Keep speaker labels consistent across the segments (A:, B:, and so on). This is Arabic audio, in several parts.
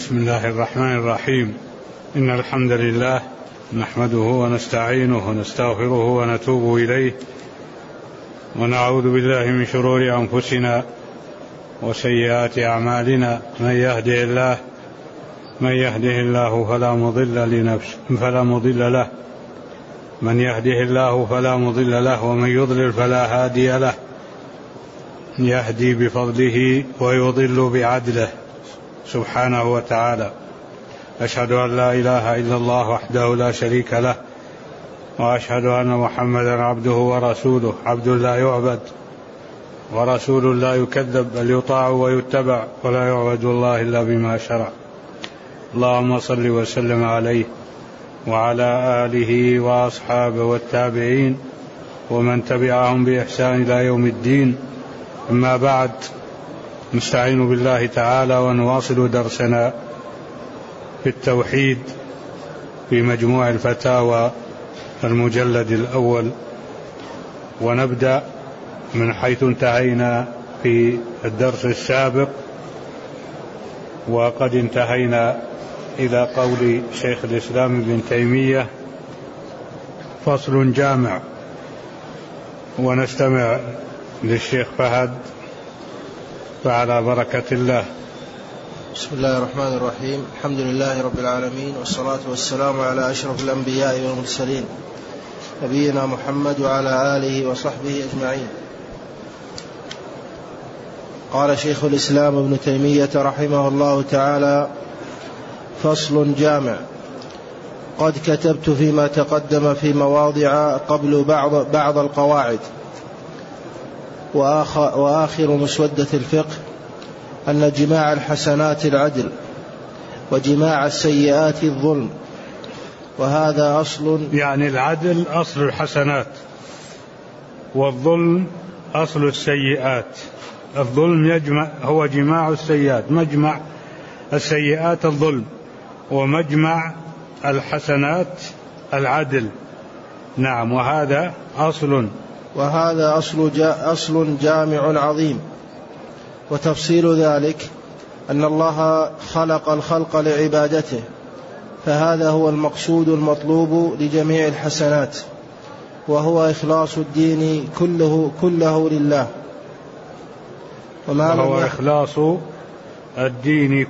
A: بسم الله الرحمن الرحيم. إن الحمد لله نحمده ونستعينه ونستغفره ونتوب إليه ونعوذ بالله من شرور أنفسنا وسيئات أعمالنا. من يهده الله فلا مضل له من يهده الله فلا مضل له ومن يضلل فلا هادي له. يهدي بفضله ويضل بعدله سبحانه وتعالى. أشهد أن لا إله إلا الله وحده لا شريك له، وأشهد أن محمدا عبده ورسوله، عبد لا يعبد ورسول لا يكذب، بل يطاع ويتبع، ولا يعبد الله إلا بما شرع. اللهم صل وسلم عليه وعلى آله وأصحابه والتابعين ومن تبعهم بإحسان إلى يوم الدين. أما بعد، نستعين بالله تعالى ونواصل درسنا في التوحيد في مجموع الفتاوى المجلد الأول، ونبدأ من حيث انتهينا في الدرس السابق، وقد انتهينا إلى قول شيخ الإسلام ابن تيمية: فصل جامع. ونستمع للشيخ فهد فعلى بركة الله.
B: بسم الله الرحمن الرحيم. الحمد لله رب العالمين، والصلاة والسلام على أشرف الأنبياء والمرسلين، نبينا محمد وعلى آله وصحبه أجمعين. قال شيخ الإسلام ابن تيمية رحمه الله تعالى: فصل جامع. قد كتبت فيما تقدم في مواضع قبل بعض القواعد، وآخر مسودة الفقه أن جماع الحسنات العدل، وجماع السيئات الظلم، وهذا أصل،
A: يعني العدل أصل الحسنات، والظلم أصل السيئات. الظلم هو جماع السيئات، مجمع السيئات الظلم، ومجمع الحسنات العدل. نعم، وهذا
B: أصل جامع عظيم. وتفصيل ذلك أن الله خلق الخلق لعبادته، فهذا هو المقصود المطلوب لجميع الحسنات، وهو إخلاص الدين كله لله.
A: وهو إخلاص الدين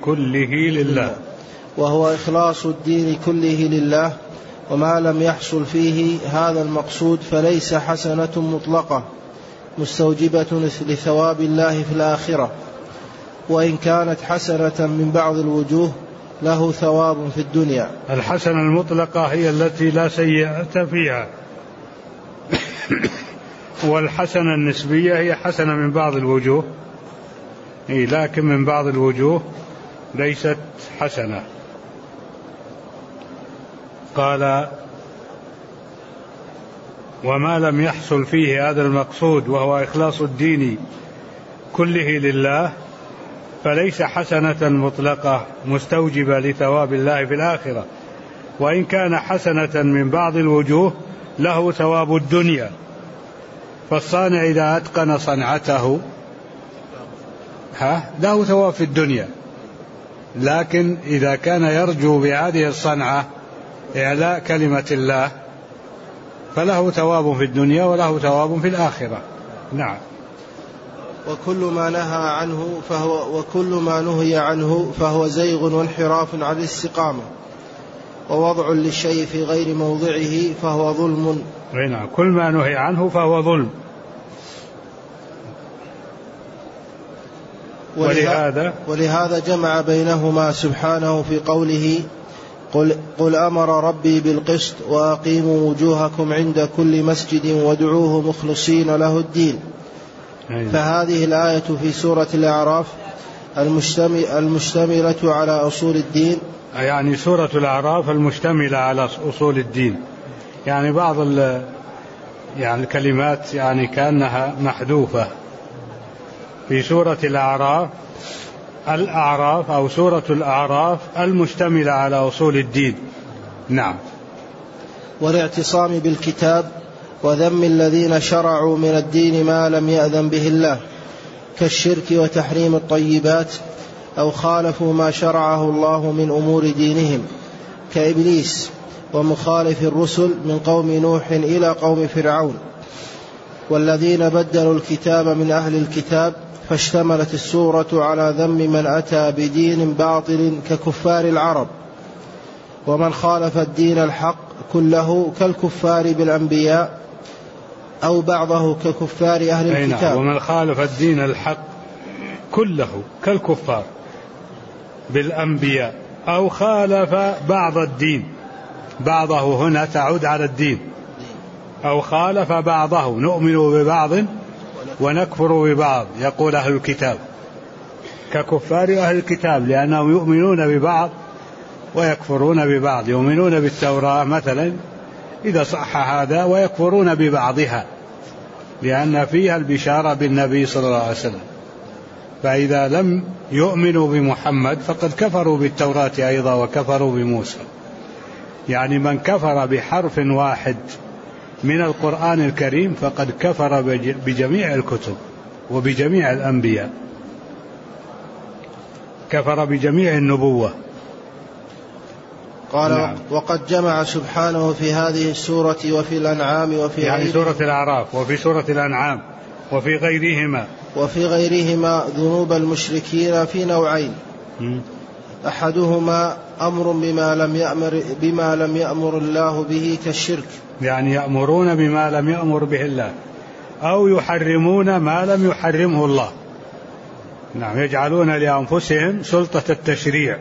A: كله لله.
B: وما لم يحصل فيه هذا المقصود فليس حسنة مطلقة مستوجبة لثواب الله في الآخرة، وإن كانت حسنة من بعض الوجوه له ثواب في الدنيا.
A: الحسنة المطلقة هي التي لا سيئة فيها، والحسنة النسبية هي حسنة من بعض الوجوه، لكن من بعض الوجوه ليست حسنة. قال: وما لم يحصل فيه هذا المقصود وهو إخلاص الدين كله لله فليس حسنة مطلقة مستوجبة لثواب الله في الآخرة، وإن كان حسنة من بعض الوجوه له ثواب الدنيا. فالصانع إذا أتقن صنعته له ثواب في الدنيا، لكن إذا كان يرجو بهذه الصنعة إعلاء كلمة الله فله ثواب في الدنيا وله ثواب في الآخرة. نعم.
B: وكل ما نهي عنه فهو زيغ وانحراف عن الاستقامة، ووضع للشيء في غير موضعه فهو ظلم.
A: نعم، كل ما نهي عنه فهو ظلم.
B: ولهذا جمع بينهما سبحانه في قوله: قل أمر ربي بالقسط وأقيموا وجوهكم عند كل مسجد وادعوه مخلصين له الدين. فهذه الآية في سورة الأعراف المشتملة على أصول الدين،
A: يعني سورة الأعراف المشتملة على أصول الدين، يعني بعض الكلمات يعني كأنها محذوفة في سورة الأعراف أو سورة الأعراف المشتملة على أصول الدين. نعم.
B: والاعتصام بالكتاب وذم الذين شرعوا من الدين ما لم يأذن به الله، كالشرك وتحريم الطيبات أو خالفوا ما شرعه الله من أمور دينهم كإبليس ومخالف الرسل من قوم نوح إلى قوم فرعون، والذين بدلوا الكتاب من أهل الكتاب، فاشتملت السورة على ذم من أتى بدين باطل ككفار العرب، ومن خالف الدين الحق كله كالكفار بالأنبياء أو بعضه ككفار أهل الكتاب.
A: ومن خالف الدين الحق كله كالكفار بالأنبياء أو خالف بعض الدين، بعضه هنا تعود على الدين، أو خالف بعضه، نؤمن ببعض ونكفر ببعض، يقول أهل الكتاب ككفار أهل الكتاب، لأنهم يؤمنون ببعض ويكفرون ببعض، يؤمنون بالتوراة مثلا إذا صح هذا، ويكفرون ببعضها لأن فيها البشارة بالنبي صلى الله عليه وسلم، فإذا لم يؤمنوا بمحمد فقد كفروا بالتوراة أيضا وكفروا بموسى. يعني من كفر بحرف واحد من القرآن الكريم فقد كفر بجميع الكتب وبجميع الأنبياء، كفر بجميع النبوة.
B: قال نعم. وقد جمع سبحانه في هذه السورة وفي الأنعام وفي
A: يعني سورة الأعراف وفي سورة الأنعام وفي غيرهما ذنوب المشركين في نوعين،
B: أحدهما أمر بما لم يأمر الله به كالشرك،
A: يعني يأمرون بما لم يأمر به الله، أو يحرمون ما لم يحرمه الله. نعم، يجعلون لأنفسهم سلطة التشريع.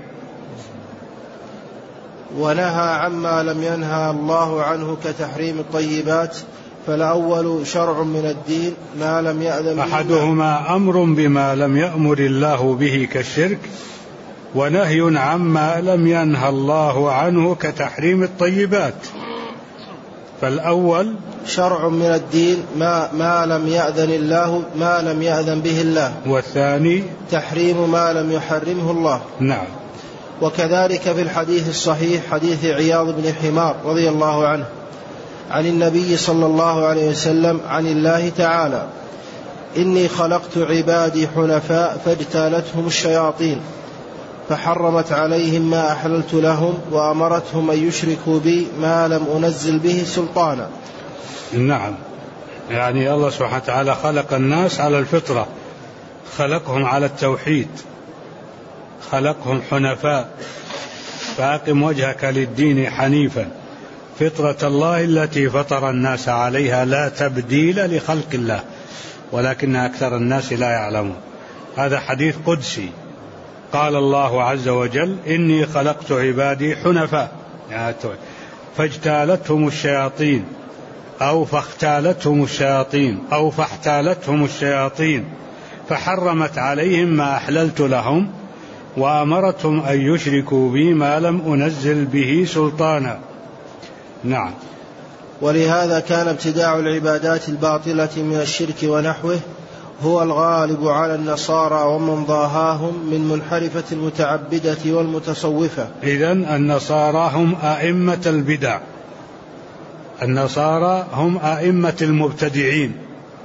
B: ونهى عما لم ينهى الله عنه كتحريم الطيبات، فالأول شرع من الدين ما لم يأذن به.
A: أحدهما أمر بما لم يأمر الله به كالشرك، ونهي عما لم ينهى الله عنه كتحريم الطيبات. فالأول
B: شرع من الدين ما لم يأذن به الله،
A: والثاني
B: تحريم ما لم يحرمه الله.
A: نعم.
B: وكذلك في الحديث الصحيح حديث عياض بن حمار رضي الله عنه عن النبي صلى الله عليه وسلم عن الله تعالى: إني خلقت عبادي حنفاء فاجتالتهم الشياطين فحرمت عليهم ما أحللت لهم وأمرتهم أن يشركوا بي ما لم أنزل به سلطانا.
A: نعم، يعني الله سبحانه وتعالى خلق الناس على الفطرة، خلقهم على التوحيد، خلقهم حنفاء، فأقم وجهك للدين حنيفا فطرة الله التي فطر الناس عليها لا تبديل لخلق الله ولكن أكثر الناس لا يعلمون. هذا حديث قدسي، قال الله عز وجل: إني خلقت عبادي حنفاء فاجتالتهم الشياطين أو فاختالتهم الشياطين أو فاحتالتهم الشياطين فحرمت عليهم ما أحللت لهم وأمرتهم أن يشركوا بي ما لم أنزل به سلطانا. نعم.
B: ولهذا كان ابتداع العبادات الباطلة من الشرك ونحوه هو الغالب على النصارى ومن ضاهاهم من منحرفة المتعبدة والمتصوفة.
A: إذن النصارى هم أئمة البدع، النصارى هم أئمة المبتدعين.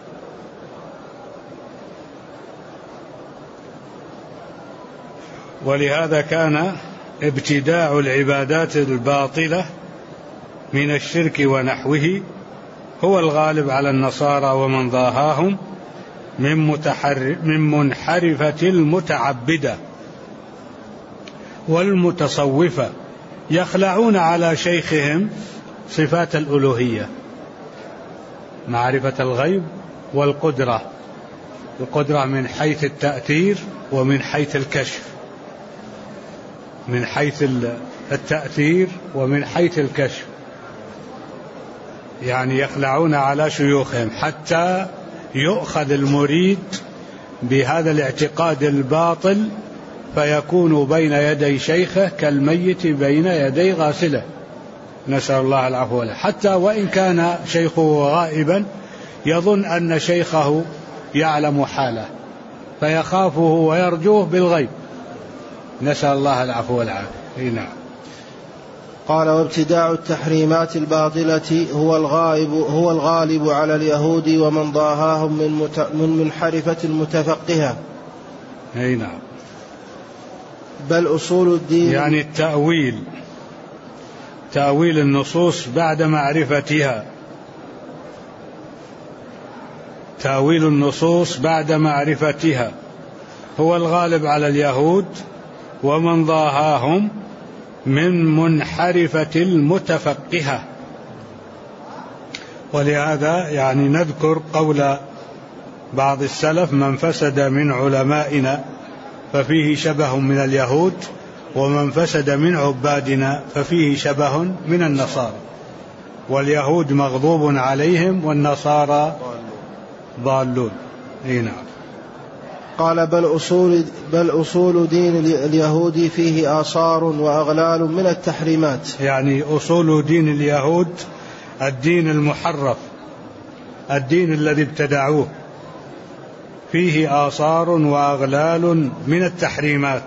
A: ولهذا كان ابتداع العبادات الباطلة من الشرك ونحوه هو الغالب على النصارى ومن ضاهاهم من منحرفة المتعبدة والمتصوفة، يخلعون على شيخهم صفات الألوهية، معرفة الغيب والقدرة، القدرة من حيث التأثير ومن حيث الكشف، من حيث التأثير ومن حيث الكشف، يعني يخلعون على شيوخهم حتى يؤخذ المريد بهذا الاعتقاد الباطل فيكون بين يدي شيخه كالميت بين يدي غاسله، نسأل الله العفو والعافية. حتى وإن كان شيخه غائبا يظن أن شيخه يعلم حاله فيخافه ويرجوه بالغيب، نسأل الله العفو والعافية. نعم.
B: قال: وابتداع التحريمات الباطلة هو الغالب على اليهود ومن ضاهاهم من منحرفة المتفقهة.
A: نعم.
B: بل أصول الدين
A: يعني تأويل النصوص بعد معرفتها، تأويل النصوص بعد معرفتها هو الغالب على اليهود ومن ضاهاهم من منحرفة المتفقهة. ولهذا يعني نذكر قول بعض السلف: من فسد من علمائنا ففيه شبه من اليهود، ومن فسد من عبادنا ففيه شبه من النصارى. واليهود مغضوب عليهم والنصارى ضالون. نعم.
B: قال: بل أصول دين اليهود فيه آثار وأغلال من التحريمات.
A: يعني أصول دين اليهود الدين المحرف، الدين الذي ابتدعوه، فيه آثار وأغلال من التحريمات.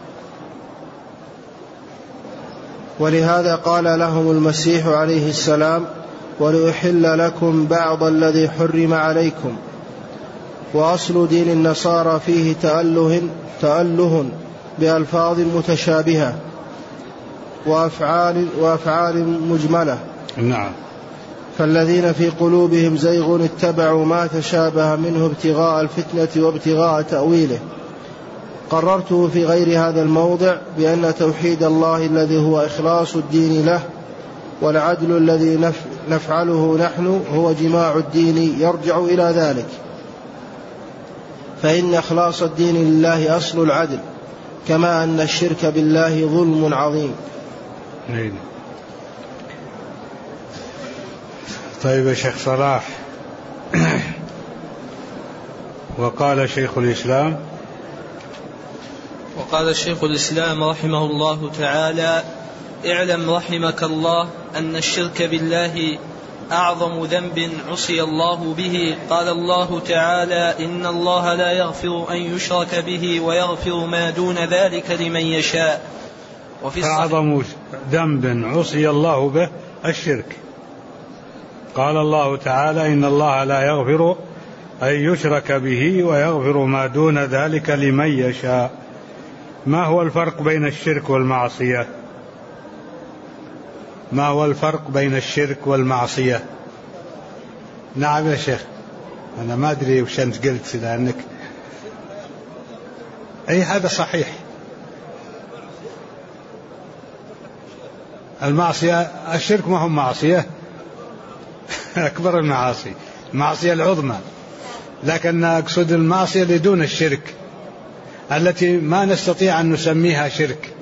B: ولهذا قال لهم المسيح عليه السلام: ولأحل لكم بعض الذي حرم عليكم. وأصل دين النصارى فيه تأله بألفاظ متشابهة وأفعال مجملة.
A: نعم.
B: فالذين في قلوبهم زيغ اتبعوا ما تشابه منه ابتغاء الفتنة وابتغاء تأويله. قررته في غير هذا الموضع بأن توحيد الله الذي هو إخلاص الدين له والعدل الذي نفعله نحن هو جماع الدين يرجع إلى ذلك، فإن إخلاص الدين لله أصل العدل، كما أن الشرك بالله ظلم عظيم.
A: طيب يا شيخ صلاح. وقال شيخ الإسلام
C: رحمه الله تعالى: اعلم رحمك الله أن الشرك بالله أعظم ذنب عصي الله به. قال الله تعالى: إن الله لا يغفر أن يشرك به ويغفر ما دون ذلك لمن يشاء.
A: أعظم ذنب عصي الله به الشرك. قال الله تعالى: إن الله لا يغفر أن يشرك به ويغفر ما دون ذلك لمن يشاء. ما هو الفرق بين الشرك والمعصية؟ ما هو الفرق بين الشرك والمعصية؟ نعم يا شيخ، أنا ما أدري وش أنت قلت، لأنك أي هذا صحيح. المعصية، الشرك ما هو معصية، أكبر المعاصي، المعصية العظمى، لكن أقصد المعصية لدون الشرك التي ما نستطيع أن نسميها شرك،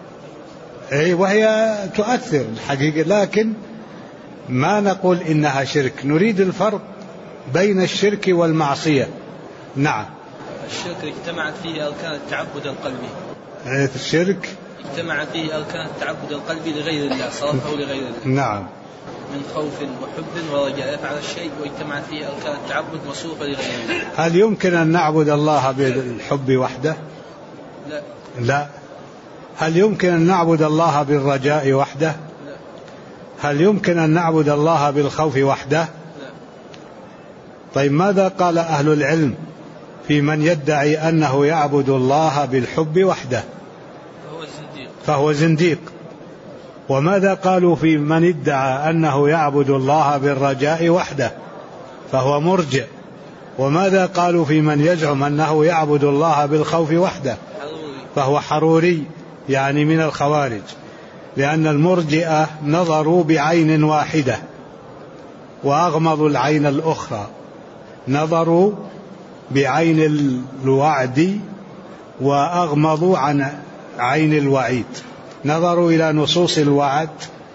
A: وهي تؤثر الحقيقة، لكن ما نقول إنها شرك. نريد الفرق بين الشرك والمعصية. نعم.
C: الشرك اجتمعت فيه أركان التعبد القلبي.
A: الشرك
C: اجتمع فيه أركان التعبد القلبي لغير الله، صرفه لغير الله.
A: نعم.
C: من خوف وحب ورجاء يفعل الشيء، واجتمعت فيه أركان التعبد مصروفة لغير الله.
A: هل يمكن أن نعبد الله بالحب وحده؟ لا. هل يمكن أن نعبد الله بالرجاء وحده؟
C: لا.
A: هل يمكن أن نعبد الله بالخوف وحده؟
C: لا.
A: طيب ماذا قال أهل العلم في من يدعي أنه يعبد الله بالحب وحده؟ فهو زنديق. وماذا قالوا في من ادعى أنه يعبد الله بالرجاء وحده؟ فهو مرجئ. وماذا قالوا في من يزعم أنه يعبد الله بالخوف وحده؟ فهو حروري، يعني من الخوارج، لأن المرجئة نظروا بعين واحدة وأغمضوا العين الأخرى، نظروا بعين الوعد وأغمضوا عن عين الوعيد، نظروا إلى نصوص الوعد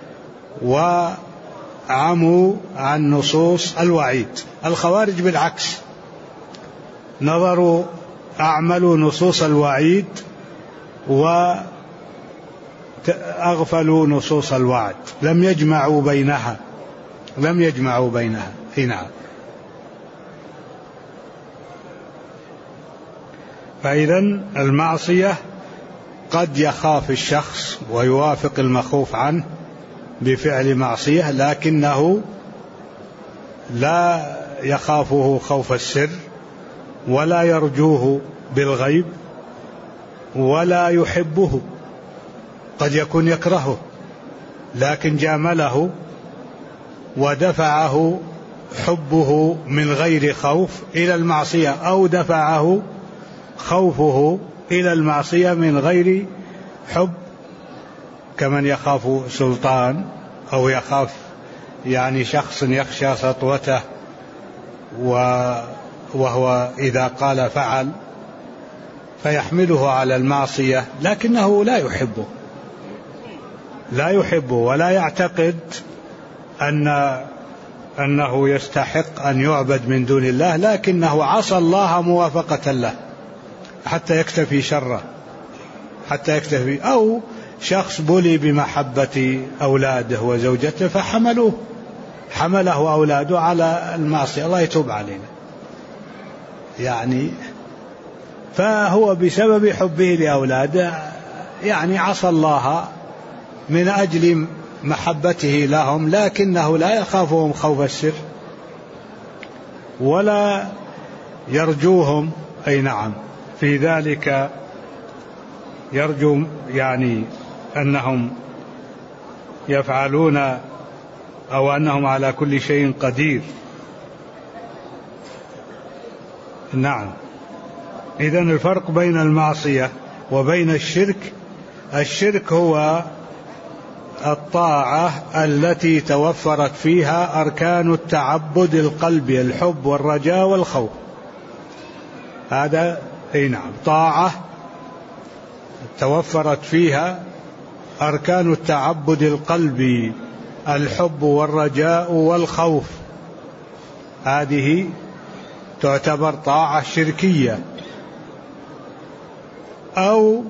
A: وعموا عن نصوص الوعيد. الخوارج بالعكس، نظروا أعملوا نصوص الوعيد وأغفلوا نصوص الوعد، لم يجمعوا بينها. نعم. فإذن المعصية قد يخاف الشخص ويوافق المخوف عنه بفعل معصية، لكنه لا يخافه خوف السر ولا يرجوه بالغيب، ولا يحبه، قد يكون يكرهه لكن جامله ودفعه حبه من غير خوف إلى المعصية، أو دفعه خوفه إلى المعصية من غير حب، كمن يخاف سلطان أو يخاف يعني شخص يخشى سطوته وهو إذا قال فعل فيحمله على المعصية، لكنه لا يحبه ولا يعتقد أنه يستحق أن يعبد من دون الله، لكنه عصى الله موافقة له حتى يكتفي شره، أو شخص بلي بمحبة أولاده وزوجته حمله أولاده على المعصية، الله يتوب علينا يعني، فهو بسبب حبه لأولاده يعني عصى الله من أجل محبته لهم، لكنه لا يخافهم خوف السر ولا يرجوهم، أي نعم في ذلك يرجو يعني أنهم يفعلون أو أنهم على كل شيء قدير. نعم. إذن الفرق بين المعصية وبين الشرك هو الطاعة التي توفرت فيها أركان التعبد القلبي، الحب والرجاء والخوف، هذا أي نعم طاعة توفرت فيها أركان التعبد القلبي، الحب والرجاء والخوف، هذه تعتبر طاعة شركية. أو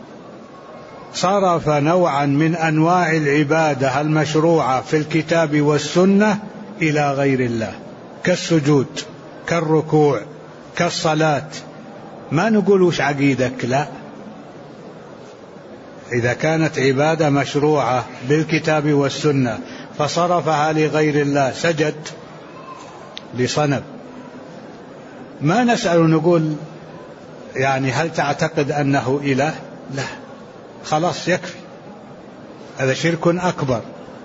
A: صرف نوعا من أنواع العبادة المشروعة في الكتاب والسنة إلى غير الله، كالسجود، كالركوع، كالصلاة. ما نقول وش عقيدك، لا، إذا كانت عبادة مشروعة بالكتاب والسنة فصرفها لغير الله، سجد لصنم، ما نسأل نقول يعني هل تعتقد أنه إله؟ لا، خلاص يكفي، هذا شرك أكبر،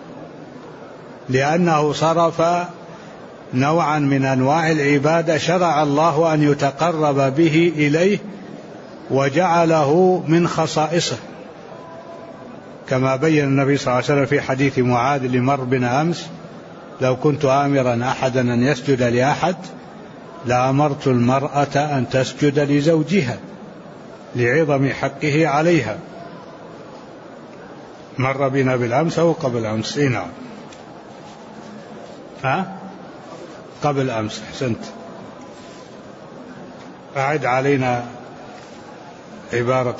A: لأنه صرف نوعا من أنواع العبادة شرع الله أن يتقرب به إليه وجعله من خصائصه، كما بين النبي صلى الله عليه وسلم في حديث معاذ اللي مر بنا أمس: لو كنت آمرا أحدا أن يسجد لأحد لأمرت المرأة أن تسجد لزوجها لعظم حقه عليها. مر بنا بالأمس أو قبل أمس؟ نعم، قبل أمس، أحسنت. أعد علينا عبارة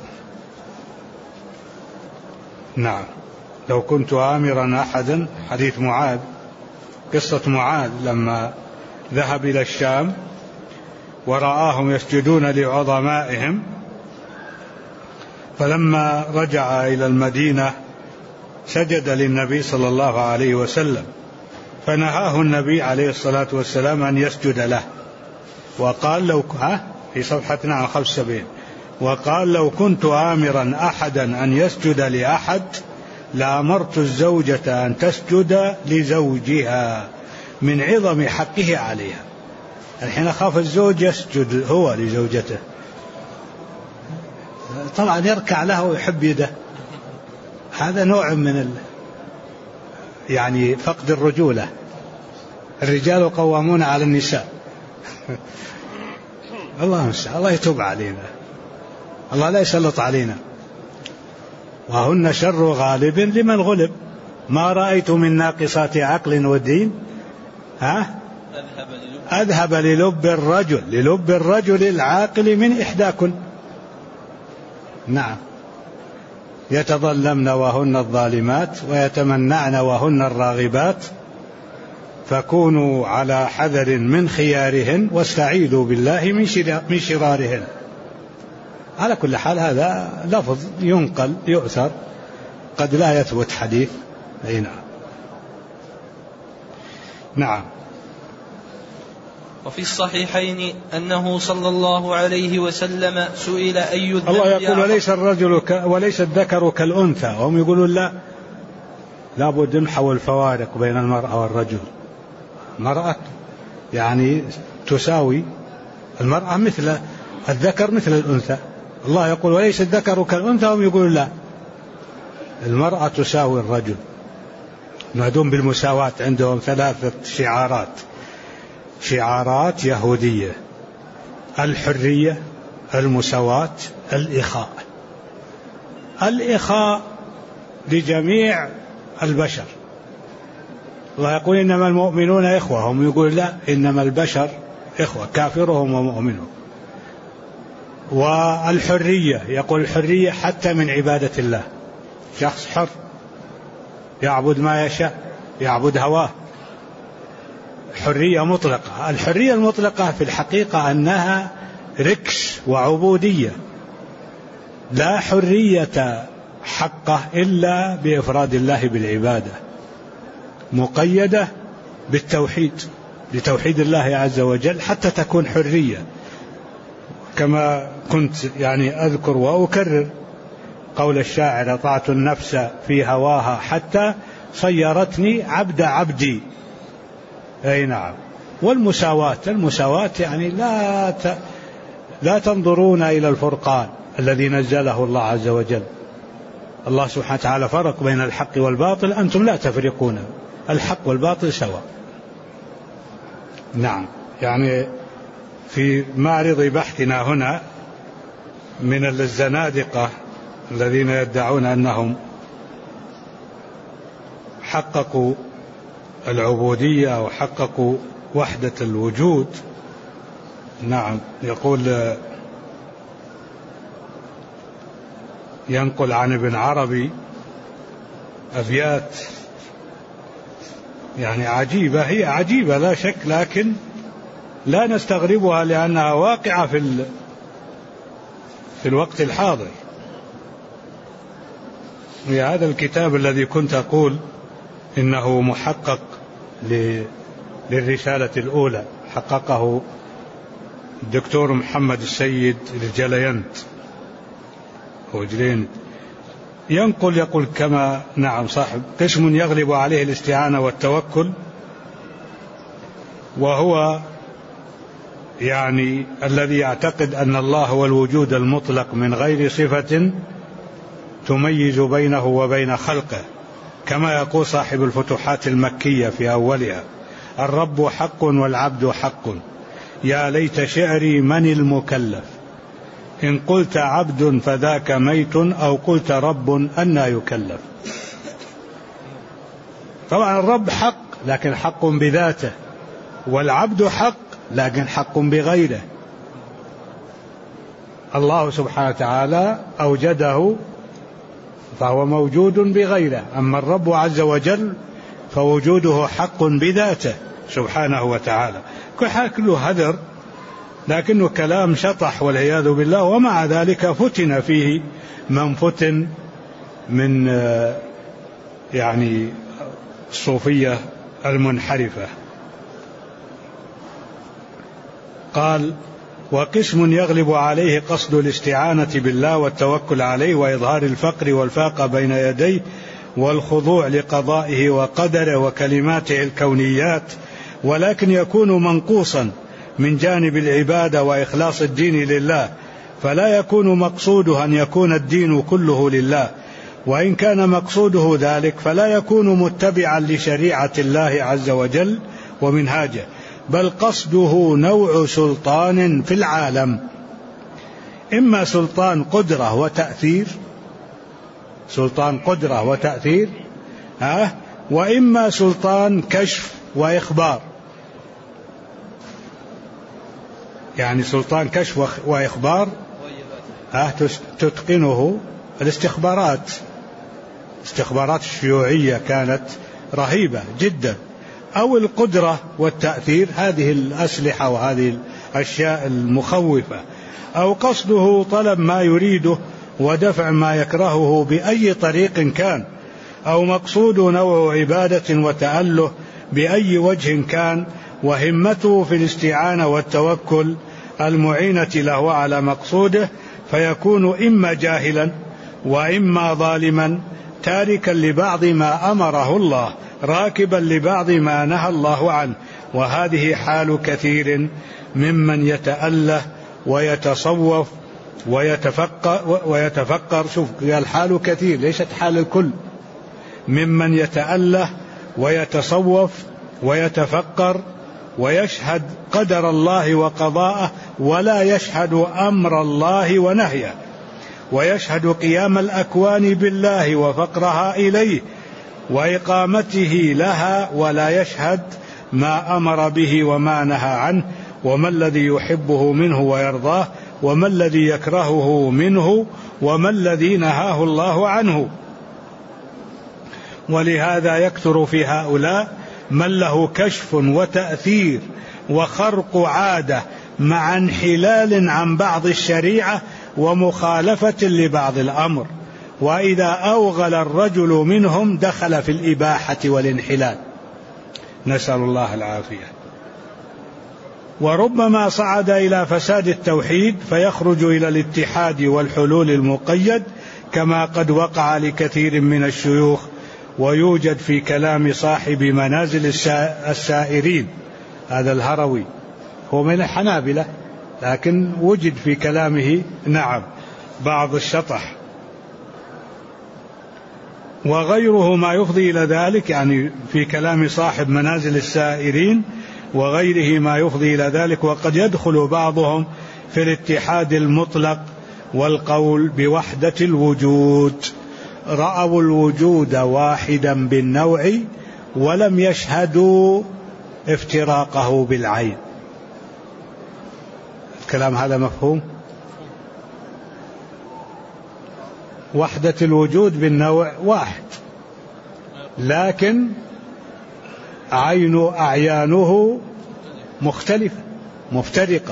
A: نعم، لو كنت آمرا أحدا، حديث معاذ، قصة معاذ لما ذهب إلى الشام ورآهم يسجدون لعظمائهم، فلما رجع إلى المدينة سجد للنبي صلى الله عليه وسلم، فنهاه النبي عليه الصلاة والسلام أن يسجد له، وقال لو في صفحة 75، وقال: لو كنت آمرا أحدا أن يسجد لأحد لأمرت الزوجة أن تسجد لزوجها من عظم حقه عليها. الحين خاف الزوج يسجد هو لزوجته، طبعا يركع له ويحب يده، هذا نوع من يعني فقد الرجولة. الرجال قوامون على النساء. الله يتوب علينا، الله لا يسلط علينا. وهن شر غالب لمن غلب، ما رأيت من ناقصات عقل ودين أذهب للب الرجل العاقل من إحداكن. نعم، يتظلمن وهن الظالمات ويتمنعن وهن الراغبات، فكونوا على حذر من خيارهن واستعيذوا بالله من شرارهن. على كل حال هذا لفظ ينقل يؤثر، قد لا يثبت حديث. أي نعم. نعم.
C: وفي الصحيحين أنه صلى الله عليه وسلم سئل أي الذنب
A: الله يقول وليس الذكر كالأنثى، وهم يقولون لا، لابد نحول الفوارق بين المرأة والرجل. المرأة يعني تساوي المرأة مثل الذكر مثل الأنثى. الله يقول وليس الذكر كالأنثى، وهم يقولون لا، المرأة تساوي الرجل. ينادون بالمساواة، عندهم 3 شعارات يهودية: الحرية، المساواة، الإخاء لجميع البشر. الله يقول إنما المؤمنون إخوة، هم يقول لا، إنما البشر إخوة، كافرهم ومؤمنهم. والحرية، يقول الحرية حتى من عبادة الله، شخص حر يعبد ما يشاء، يعبد هواه، حرية مطلقة. الحرية المطلقة في الحقيقة أنها ركس وعبودية، لا حرية حقه إلا بإفراد الله بالعبادة، مقيدة بالتوحيد، بتوحيد الله عز وجل حتى تكون حرية. كما كنت أذكر وأكرر قول الشاعر: أطعت النفس في هواها حتى صيرتني عبد عبدي. أي نعم. والمساواة لا تنظرون إلى الفرقان الذي نزله الله عز وجل. الله سبحانه وتعالى فرق بين الحق والباطل، أنتم لا تفرقون، الحق والباطل سواء. نعم. في معرض بحثنا هنا من الزنادقة الذين يدعون أنهم حققوا العبودية وحققوا وحدة الوجود. نعم. يقول ينقل عن ابن عربي أبيات عجيبة، هي عجيبة لا شك، لكن لا نستغربها لأنها واقعة في الوقت الحاضر. في هذا الكتاب الذي كنت أقول إنه محقق للرسالة الأولى، حققه الدكتور محمد السيد الجلينت يقول كما صاحب قسم يغلب عليه الاستعانة والتوكل، وهو الذي يعتقد أن الله هو الوجود المطلق من غير صفة تميز بينه وبين خلقه، كما يقول صاحب الفتوحات المكية في أولها: الرب حق والعبد حق، يا ليت شعري من المكلف، إن قلت عبد فذاك ميت، أو قلت رب أنى يكلف. طبعا الرب حق لكن حق بذاته، والعبد حق لكن حق بغيره. الله سبحانه وتعالى أوجده فهو موجود بغيره، أما الرب عز وجل فوجوده حق بذاته سبحانه وتعالى. كله هذر، لكنه كلام شطح والعياذ بالله، ومع ذلك فتن فيه من فتن من الصوفية المنحرفة. قال: وقسم يغلب عليه قصد الاستعانة بالله والتوكل عليه وإظهار الفقر والفاقة بين يديه والخضوع لقضائه وقدره وكلماته الكونيات، ولكن يكون منقوصا من جانب العبادة وإخلاص الدين لله، فلا يكون مقصوده أن يكون الدين كله لله، وإن كان مقصوده ذلك فلا يكون متبعا لشريعة الله عز وجل ومنهاجه، بل قصده نوع سلطان في العالم، إما سلطان قدرة وتأثير وإما سلطان كشف وإخبار. سلطان كشف وإخبار تتقنه الاستخبارات الشيوعية كانت رهيبة جدا، أو القدرة والتأثير، هذه الأسلحة وهذه الأشياء المخوفة، أو قصده طلب ما يريده ودفع ما يكرهه بأي طريق كان، أو مقصود نوع عبادة وتأله بأي وجه كان، وهمته في الاستعانة والتوكل المعينة له على مقصوده، فيكون إما جاهلا وإما ظالما، تاركا لبعض ما أمره الله، راكبا لبعض ما نهى الله عنه. وهذه حال كثير ممن يتأله ويتصوف ويتفكر. شوف قال حال كثير، ليست حال الكل. ممن يتأله ويتصوف ويتفكر ويشهد قدر الله وقضاءه، ولا يشهد أمر الله ونهيه، ويشهد قيام الأكوان بالله وفقرها إليه وإقامته لها، ولا يشهد ما أمر به وما نهى عنه، وما الذي يحبه منه ويرضاه، وما الذي يكرهه منه، وما الذي نهاه الله عنه. ولهذا يكثر في هؤلاء من له كشف وتأثير وخرق عادة مع انحلال عن بعض الشريعة ومخالفة لبعض الأمر، وإذا أوغل الرجل منهم دخل في الإباحة والانحلال، نسأل الله العافية. وربما صعد إلى فساد التوحيد فيخرج إلى الاتحاد والحلول المقيد، كما قد وقع لكثير من الشيوخ، ويوجد في كلام صاحب منازل السائرين، هذا الهروي هو من الحنابلة، لكن وجد في كلامه نعم بعض الشطح، وغيره ما يفضي إلى ذلك، يعني في كلام صاحب منازل السائرين وغيره ما يفضي إلى ذلك. وقد يدخل بعضهم في الاتحاد المطلق والقول بوحدة الوجود، رأوا الوجود واحدا بالنوع ولم يشهدوا افتراقه بالعين. الكلام هذا مفهوم؟ وحدة الوجود بالنوع واحد، لكن أعيانه مختلفة مفترقة،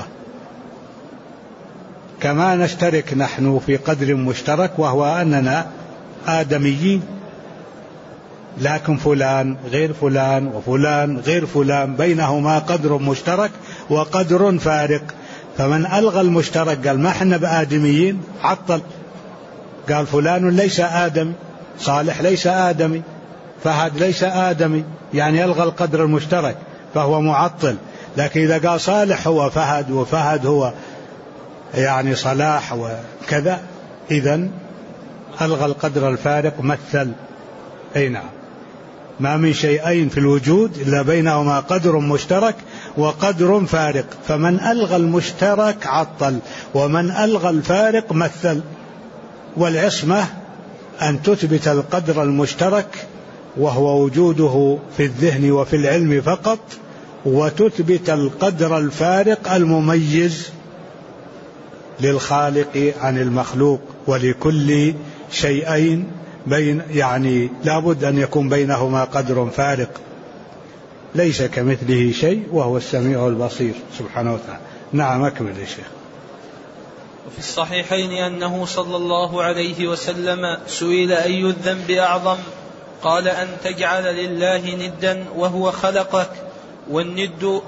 A: كما نشترك نحن في قدر مشترك وهو أننا آدميين، لكن فلان غير فلان وفلان غير فلان، بينهما قدر مشترك وقدر فارق. فمن ألغى المشترك قال ما احنا بآدميين عطل، قال فلان ليس آدمي، صالح ليس آدمي، فهد ليس آدمي، يعني يلغى القدر المشترك فهو معطل. لكن إذا قال صالح هو فهد وفهد هو يعني صلاح وكذا، إذن ألغى القدر الفارق مثل. أي نعم، ما من شيئين في الوجود إلا بينهما قدر مشترك وقدر فارق، فمن ألغى المشترك عطل، ومن ألغى الفارق مثل. والعصمة أن تثبت القدر المشترك وهو وجوده في الذهن وفي العلم فقط، وتثبت القدر الفارق المميز للخالق عن المخلوق. ولكل شيئين يعني لابد أن يكون بينهما قدر فارق، ليس كمثله شيء وهو السميع البصير سبحانه وتعالى. نعم أكمل يا شيخ.
C: وفي الصحيحين أنه صلى الله عليه وسلم سئل أي الذنب أعظم؟ قال أن تجعل لله ندا وهو خلقك. والند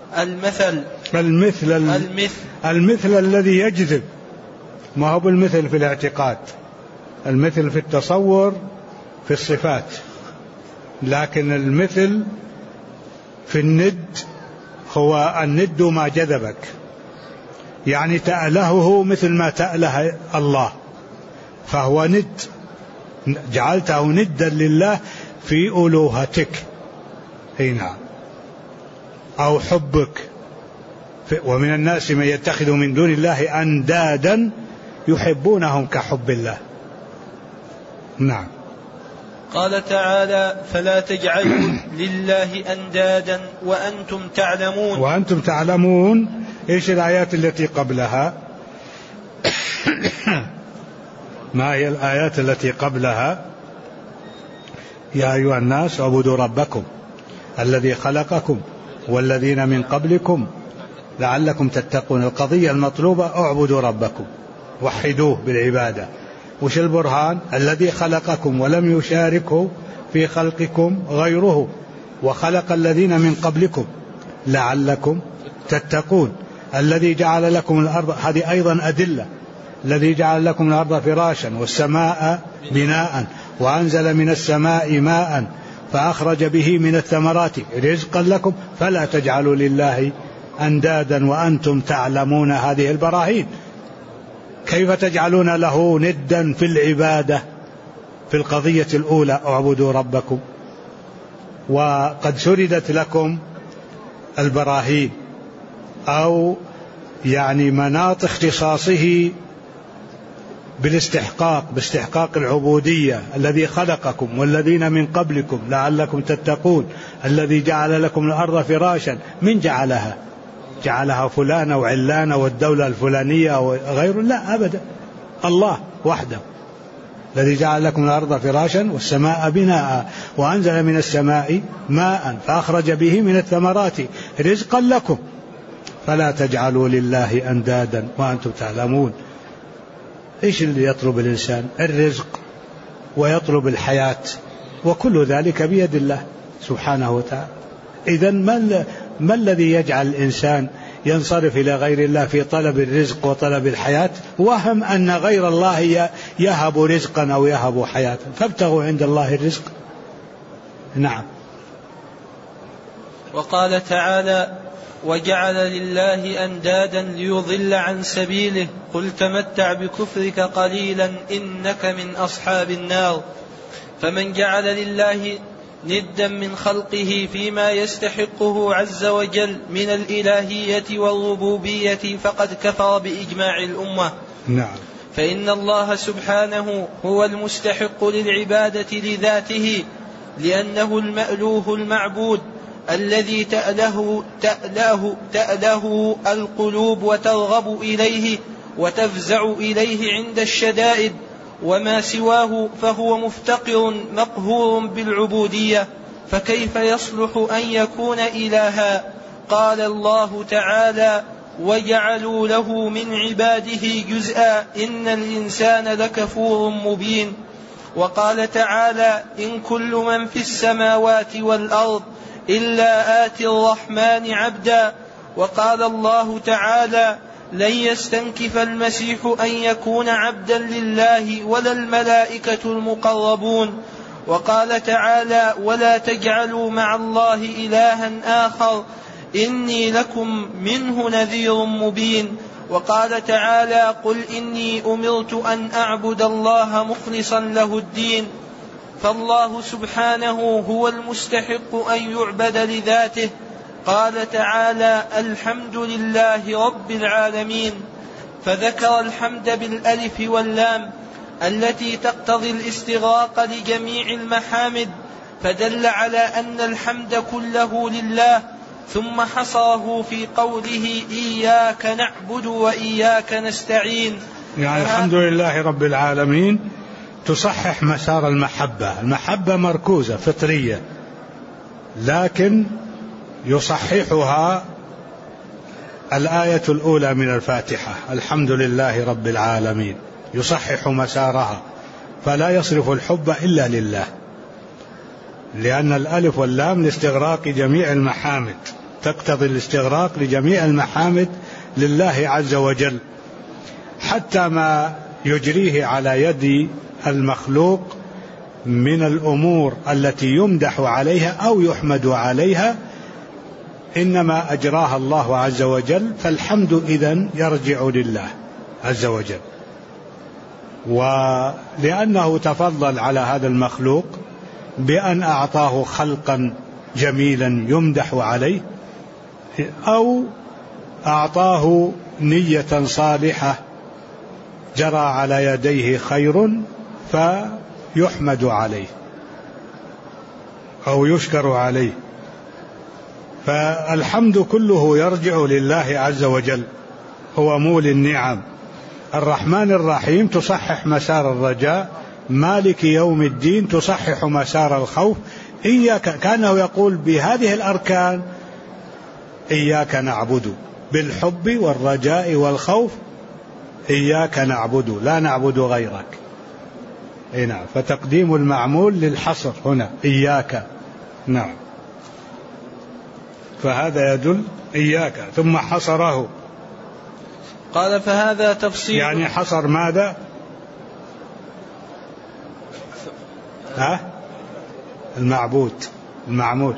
C: المثل الذي يجذب، ما هو بالمثل في الاعتقاد، المثل في التصور في الصفات، لكن المثل في الند هو الند ما جذبك، يعني تألهه مثل ما تأله الله، فهو ند، جعلته ندا لله في ألوهتك. نعم، أو حبك. ومن الناس من يتخذ من دون الله أندادا يحبونهم كحب الله. نعم. قال تعالى: فلا تجعلوا لله أندادا وأنتم
A: تعلمون. إيش الآيات التي قبلها؟ ما هي الآيات التي قبلها؟ يا أيها الناس اعبدوا ربكم الذي خلقكم والذين من قبلكم لعلكم تتقون. القضية المطلوبة اعبدوا ربكم، وحدوه بالعبادة. وش البرهان؟ الذي خلقكم ولم يشاركه في خلقكم غيره، وخلق الذين من قبلكم لعلكم تتقون. الذي جعل لكم الأرض، هذه أيضا أدلة، الذي جعل لكم الأرض فراشا والسماء بناء وأنزل من السماء ماء فأخرج به من الثمرات رزقا لكم فلا تجعلوا لله أندادا وأنتم تعلمون هذه البراهين. كيف تجعلون له ندا في العبادة في القضية الأولى اعبدوا ربكم، وقد سردت لكم البراهين أو يعني مناط اختصاصه باستحقاق العبودية، الذي خلقكم والذين من قبلكم لعلكم تتقون، الذي جعل لكم الأرض فراشا. من جعلها فلان وعلان والدولة الفلانية وغيره؟ لا أبدا، الله وحده الذي جعل لكم الأرض فراشا والسماء بناء وأنزل من السماء ماء فأخرج به من الثمرات رزقا لكم فلا تجعلوا لله أندادا وأنتم تعلمون. إيش اللي يطلب الإنسان؟ الرزق ويطلب الحياة، وكل ذلك بيد الله سبحانه وتعالى. إذن ما الذي يجعل الإنسان ينصرف إلى غير الله في طلب الرزق وطلب الحياة؟ وهم أن غير الله يهب رزقا أو يهب حياة، فابتغوا عند الله الرزق. نعم.
C: وقال تعالى: وجعل لله أندادا ليضل عن سبيله قل تمتع بكفرك قليلا إنك من أصحاب النار. فمن جعل لله ندا من خلقه فيما يستحقه عز وجل من الإلهية والربوبية فقد كفر بإجماع الأمة.
A: نعم.
C: فإن الله سبحانه هو المستحق للعبادة لذاته، لأنه المألوه المعبود الذي تأله القلوب وترغب إليه وتفزع إليه عند الشدائد، وما سواه فهو مفتقر مقهور بالعبودية، فكيف يصلح أن يكون إلها؟ قال الله تعالى: وجعلوا له من عباده جزءا إن الإنسان لكفور مبين. وقال تعالى: إن كل من في السماوات والأرض إلا آتي الرحمن عبدا. وقال الله تعالى: لن يستنكف المسيح أن يكون عبدا لله ولا الملائكة المقربون. وقال تعالى: ولا تجعلوا مع الله إلها آخر إني لكم منه نذير مبين. وقال تعالى: قل إني أمرت أن أعبد الله مخلصا له الدين. فالله سبحانه هو المستحق أن يعبد لذاته. قال تعالى: الحمد لله رب العالمين، فذكر الحمد بالألف واللام التي تقتضي الاستغراق لجميع المحامد، فدل على أن الحمد كله لله، ثم حصره في قوله: إياك نعبد وإياك نستعين.
A: يعني الحمد لله رب العالمين تصحح مسار المحبة مركوزة فطرية، لكن يصححها الآية الأولى من الفاتحة: الحمد لله رب العالمين، يصحح مسارها، فلا يصرف الحب إلا لله، لأن الألف واللام لاستغراق جميع المحامد، تقتضي الاستغراق لجميع المحامد لله عز وجل، حتى ما يجريه على يد المخلوق من الأمور التي يمدح عليها أو يحمد عليها إنما أجراها الله عز وجل، فالحمد إذن يرجع لله عز وجل. ولأنه تفضل على هذا المخلوق بأن أعطاه خلقا جميلا يمدح عليه، أو أعطاه نية صالحة جرى على يديه خير فيحمد عليه أو يشكر عليه. فالحمد كله يرجع لله عز وجل، هو مولي النعم. الرحمن الرحيم تصحح مسار الرجاء، مالك يوم الدين تصحح مسار الخوف. إياك، كانه يقول بهذه الأركان: إياك نعبد، بالحب والرجاء والخوف، إياك نعبد لا نعبد غيرك. نعم، فتقديم المعمول للحصر هنا إياك. نعم. فهذا يدل إياك، ثم حصره.
C: قال فهذا تفصيل،
A: يعني حصر ماذا؟ المعبود.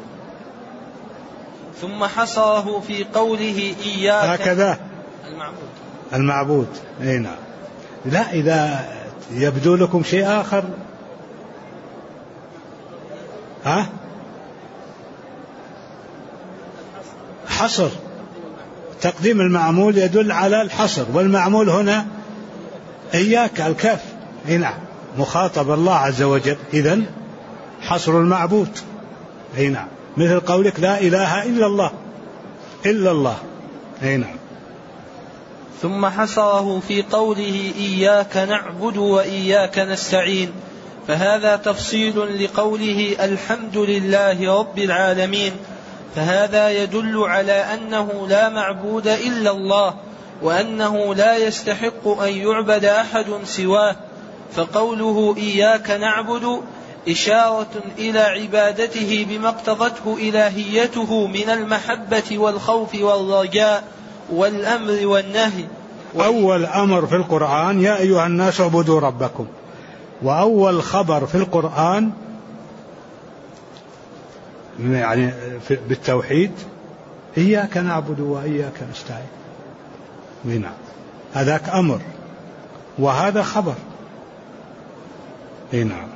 C: ثم حصره في قوله إياك،
A: هكذا المعبود. نعم. لا، إذا يبدو لكم شيء آخر حصر. تقديم المعمول يدل على الحصر، والمعمول هنا إياك الكاف. نعم، مخاطب الله عز وجل، إذن حصر المعبود. نعم، مثل قولك لا إله إلا الله. نعم.
C: ثم حصره في قوله إياك نعبد وإياك نستعين، فهذا تفصيل لقوله الحمد لله رب العالمين، فهذا يدل على أنه لا معبود إلا الله، وأنه لا يستحق أن يعبد أحد سواه. فقوله إياك نعبد إشارة إلى عبادته بما اقتضته إلهيته من المحبة والخوف والرجاء والأمر والنهي.
A: أول أمر في القرآن يا أيها الناس اعبدوا ربكم، وأول خبر في القرآن يعني بالتوحيد إياك نعبد وإياك نستعين. نعم، هذاك أمر وهذا خبر. نعم.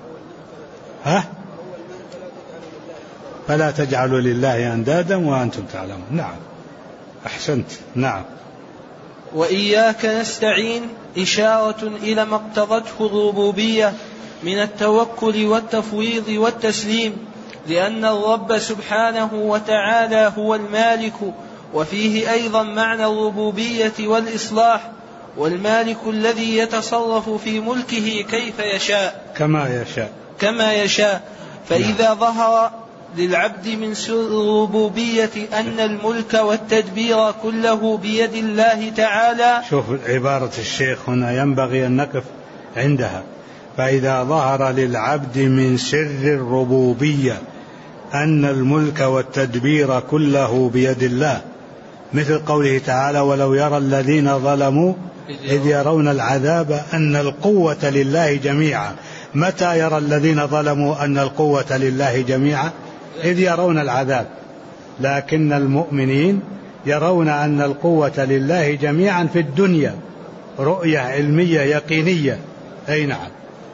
A: فلا تجعلوا لله أندادا وأنتم تعلمون. نعم، أحسنت. نعم.
C: وإياك نستعين إشارة إلى ما اقتضته الربوبية من التوكل والتفويض والتسليم، لأن الرب سبحانه وتعالى هو المالك، وفيه أيضا معنى الربوبية والإصلاح، والمالك الذي يتصرف في ملكه كيف يشاء كما يشاء. فإذا ظهر للعبد من سر الربوبية أن الملك والتدبير كله بيد الله تعالى.
A: شوف عبارة الشيخ هنا ينبغي أن نقف عندها. فإذا ظهر للعبد من سر الربوبية أن الملك والتدبير كله بيد الله، مثل قوله تعالى ولو يرى الذين ظلموا إذ يرون العذاب أن القوة لله جميعا. متى يرى الذين ظلموا أن القوة لله جميعا؟ إذ يرون العذاب. لكن المؤمنين يرون أن القوة لله جميعا في الدنيا، رؤية علمية يقينية. أي نعم.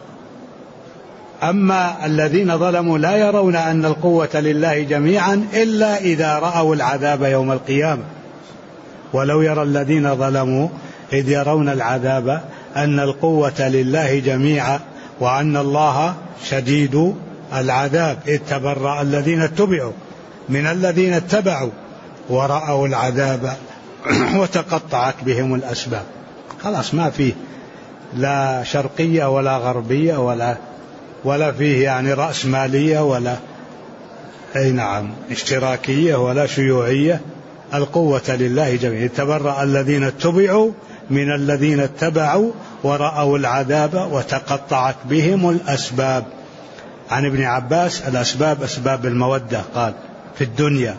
A: أما الذين ظلموا لا يرون أن القوة لله جميعا إلا إذا رأوا العذاب يوم القيامة. ولو يرى الذين ظلموا إذ يرون العذاب أن القوة لله جميعا وأن الله شديد العذاب، إذ تبرأ الذين اتبعوا من الذين اتبعوا ورأوا العذاب وتقطعت بهم الأسباب. خلاص ما فيه لا شرقية ولا غربية ولا فيه يعني رأسمالية ولا أي نعم اشتراكية ولا شيوعية. القوة لله جميعا. تبرأ الذين اتبعوا من الذين اتبعوا ورأوا العذاب وتقطعت بهم الأسباب. عن ابن عباس الأسباب أسباب المودة قال في الدنيا.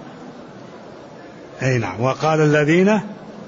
A: أي نعم. وقال الذين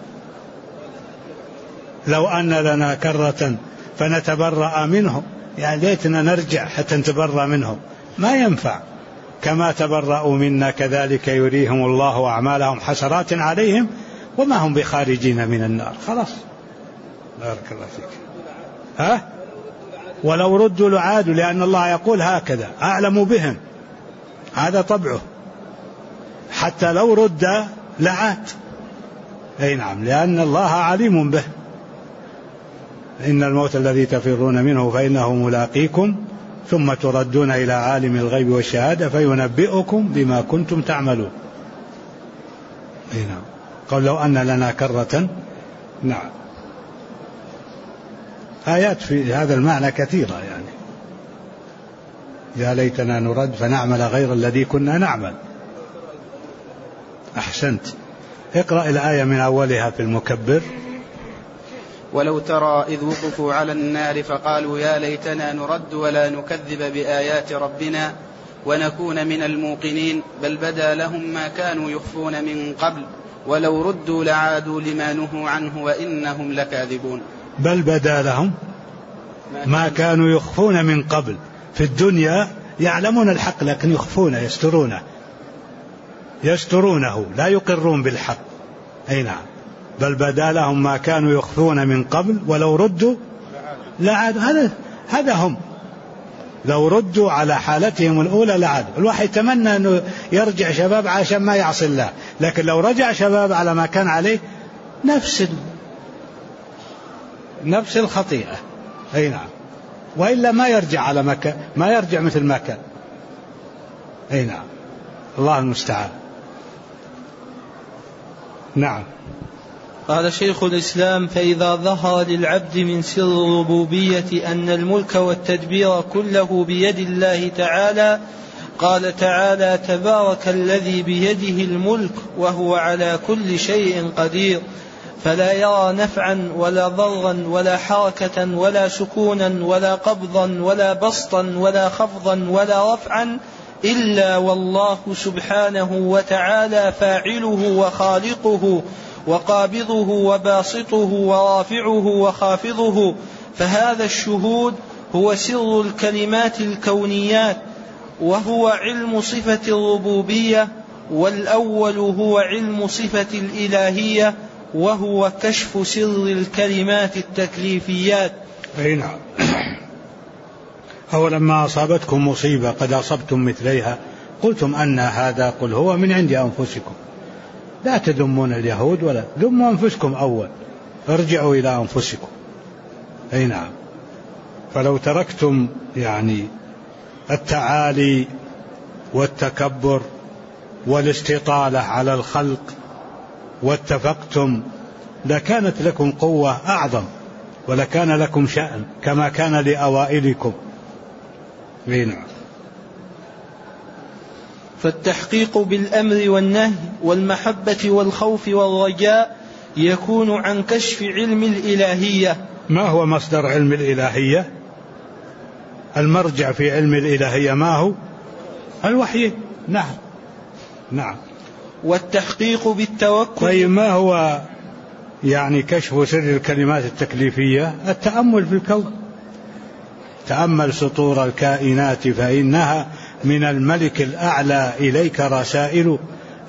A: لو أن لنا كرة فنتبرأ منهم، يعني ليتنا نرجع حتى نتبرأ منهم. ما ينفع. كما تبرأوا منا كذلك يريهم الله أعمالهم حسرات عليهم وما هم بخارجين من النار. خلاص بارك الله فيك. ولو ردوا لعادوا، لأن الله يقول هكذا أعلم بهم، هذا طبعه، حتى لو رد لعاد. أي نعم، لأن الله عليم به. إن الموت الذي تفرون منه فإنه ملاقيكم ثم تردون إلى عالم الغيب والشهادة فينبئكم بما كنتم تعملون. أي نعم. قال لو أن لنا كرة. نعم. آيات في هذا المعنى كثيرة، يعني يا ليتنا نرد فنعمل غير الذي كنا نعمل. أحسنت. اقرأ الآية من أولها في المكبر.
D: ولو ترى إذ وقفوا على النار فقالوا يا ليتنا نرد ولا نكذب بآيات ربنا ونكون من الموقنين، بل بدا لهم ما كانوا يخفون من قبل ولو ردوا لعادوا لما نهوا عنه وإنهم لكاذبون.
A: بل بدا لهم ما كانوا يخفون من قبل. في الدنيا يعلمون الحق لكن يخفونه، يسترونه، لا يقرون بالحق. أي نعم. بل بدا لهم ما كانوا يخفون من قبل ولو ردوا لعادوا. هذا هم، لو ردوا على حالتهم الأولى لعادوا. الواحد يتمنى أنه يرجع شباب عشان ما يعصي الله، لكن لو رجع شباب على ما كان عليه نفس الخطيئة. أي نعم. وإلا ما يرجع على مكان، ما يرجع مثل ما كان. أي نعم. الله المستعان. نعم.
C: قال شيخ الإسلام: فإذا ظهر للعبد من سر الربوبية أن الملك والتدبير كله بيد الله تعالى، قال تعالى: تبارك الذي بيده الملك وهو على كل شيء قدير، فلا يرى نفعا ولا ضرا ولا حركة ولا سكونا ولا قبضا ولا بسطا ولا خفضا ولا رفعا إلا والله سبحانه وتعالى فاعله وخالقه وقابضه وباسطه ورافعه وخافضه. فهذا الشهود هو سر الكلمات الكونيات، وهو علم صفة الربوبية، والأول هو علم صفة الإلهية، وهو كشف سر الكلمات التكليفيات.
A: أي نعم. أو لما أصابتكم مصيبة قد أصبتم مثليها قلتم أن هذا، قل هو من عند أنفسكم، لا تذمون اليهود ولا ذموا أنفسكم أول، ارجعوا إلى أنفسكم. أي نعم. فلو تركتم يعني التعالي والتكبر والاستطالة على الخلق واتفقتم لكانت لكم قوة أعظم ولكان لكم شأن كما كان لأوائلكم. نعم.
C: فالتحقيق بالأمر والنهي والمحبة والخوف والرجاء يكون عن كشف علم الإلهية.
A: ما هو مصدر علم الإلهية؟ المرجع في علم الإلهية ما هو؟ الوحي. نعم. نعم.
C: والتحقيق بالتوكل.
A: طيب ما هو يعني كشف سر الكلمات التكليفية؟ التأمل في الكون، تأمل سطور الكائنات فإنها من الملك الأعلى إليك رسائل،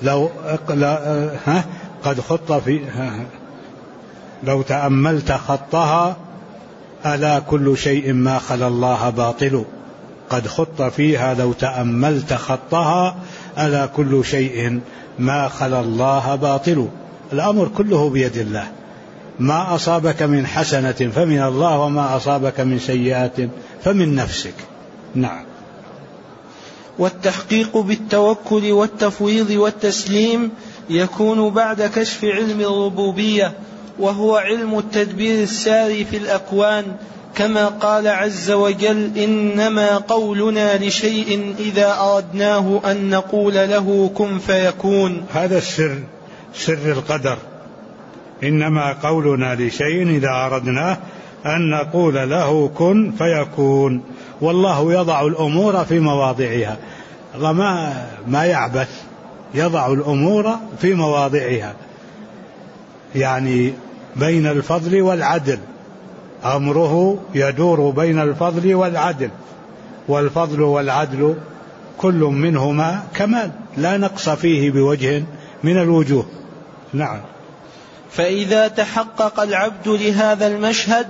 A: قد خط في لو تأملت خطها ألا كل شيء ما خلا الله باطل، قد خط فيها لو تأملت خطها ألا كل شيء ما خلا الله باطل. الأمر كله بيد الله، ما أصابك من حسنة فمن الله وما أصابك من سيئات فمن نفسك. نعم.
C: والتحقيق بالتوكل والتفويض والتسليم يكون بعد كشف علم الربوبية، وهو علم التدبير الساري في الأكوان، كما قال عز وجل: إنما قولنا لشيء إذا أردناه أن نقول له كن فيكون.
A: هذا السر، سر القدر. إنما قولنا لشيء إذا أردناه أن نقول له كن فيكون. والله يضع الأمور في مواضعها. الله ما يعبث، يضع الأمور في مواضعها، يعني بين الفضل والعدل. أمره يدور بين الفضل والعدل، والفضل والعدل كل منهما كمال لا نقص فيه بوجه من الوجوه. نعم.
C: فإذا تحقق العبد لهذا المشهد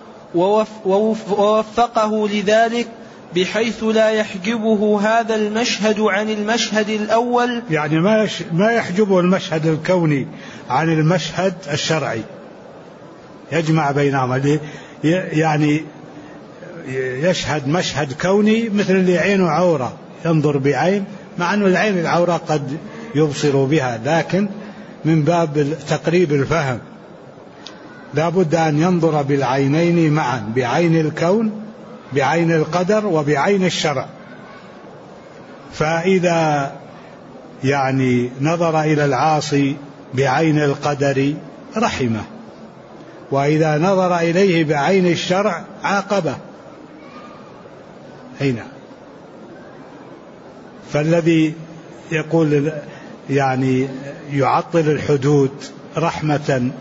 C: ووفقه لذلك بحيث لا يحجبه هذا المشهد عن المشهد الأول،
A: يعني ما يحجبه المشهد الكوني عن المشهد الشرعي، يجمع بينهما، يعني يشهد مشهد كوني مثل اللي عينه عورة ينظر بعين، مع أن العين العورة قد يبصر بها، لكن من باب تقريب الفهم لا بد أن ينظر بالعينين معا، بعين الكون، بعين القدر، وبعين الشرع. فإذا يعني نظر إلى العاصي بعين القدر رحمه، وإذا نظر إليه بعين الشرع عاقبه. هنا فالذي يقول يعني يعطل الحدود رحمة،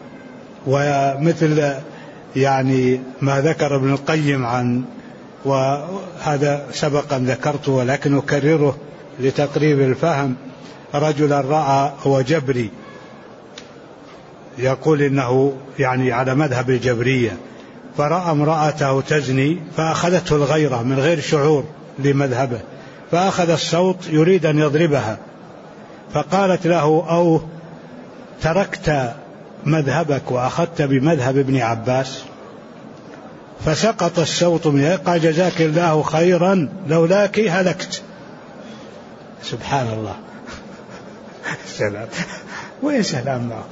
A: ومثل يعني ما ذكر ابن القيم عن، وهذا سبق أن ذكرته ولكن أكرره لتقريب الفهم، رجلا رأى هو جبري يقول إنه يعني على مذهب الجبرية، فرأى امرأته تزني فأخذته الغيرة من غير شعور لمذهبه، فأخذ الصوت يريد أن يضربها، فقالت له: أو تركت مذهبك وأخذت بمذهب ابن عباس؟ فسقط الصوت منها، قال: جزاك الله خيرا لولاك هلكت. سبحان الله. سلام. وين سلام معه؟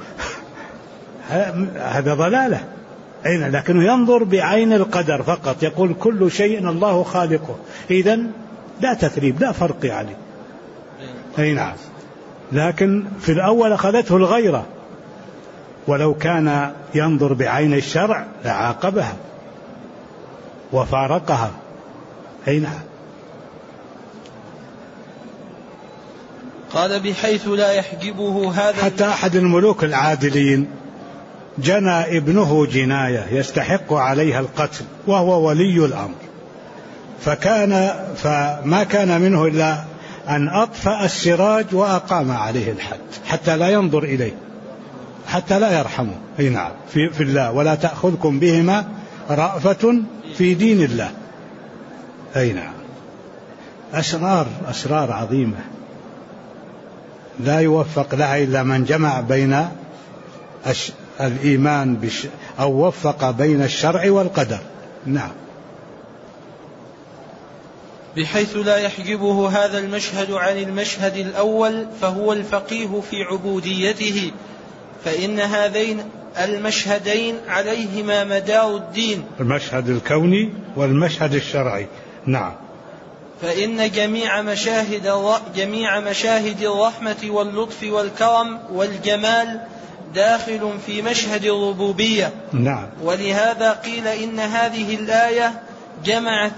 A: هذا ضلالة. أين؟ لكنه ينظر بعين القدر فقط، يقول كل شيء الله خالقه، إذن لا تثريب لا فرق يعني. أي نعم. لكن في الأول أخذته الغيرة، ولو كان ينظر بعين الشرع لعاقبها وفارقها. أي نعم.
C: قال: بحيث لا يحجبه هذا.
A: حتى أحد الملوك العادلين جنى ابنه جناية يستحق عليها القتل وهو ولي الأمر، فما كان منه إلا أن أطفأ السراج وأقام عليه الحد حتى لا ينظر إليه، حتى لا يرحمه. أي نعم. في الله: ولا تأخذكم بهما رأفة في دين الله. أي نعم. أسرار عظيمة لا يوفق لها إلا من جمع بين الإيمان أو وفق بين الشرع والقدر. نعم.
C: بحيث لا يحجبه هذا المشهد عن المشهد الأول، فهو الفقيه في عبوديته، فإن هذين المشهدين عليهما مدار الدين،
A: المشهد الكوني والمشهد الشرعي. نعم.
C: فإن جميع مشاهد الرحمة واللطف والكرم والجمال داخل في مشهد الربوبية.
A: نعم.
C: ولهذا قيل إن هذه الآية جمعت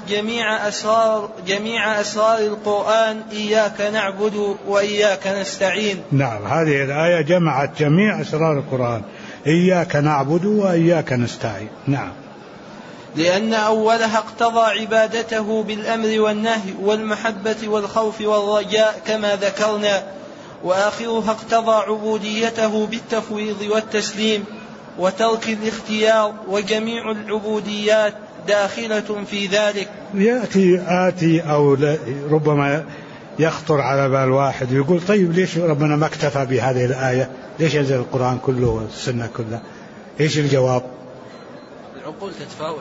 C: جميع أسرار القرآن: إياك نعبد وإياك نستعين.
A: نعم. هذه الآية جمعت جميع أسرار القرآن: إياك نعبد وإياك نستعين. نعم.
C: لأن أولها اقتضى عبادته بالأمر والنهي والمحبة والخوف والرجاء كما ذكرنا، وآخرها اقتضى عبوديته بالتفويض والتسليم وترك الاختيار، وجميع العبوديات داخلة في ذلك.
A: يأتي أو ربما يخطر على بال واحد ويقول: طيب ليش ربنا ما اكتفى بهذه الآية؟ ليش ينزل القرآن كله والسنة كلها؟ إيش الجواب؟
C: العقول تتفاوت.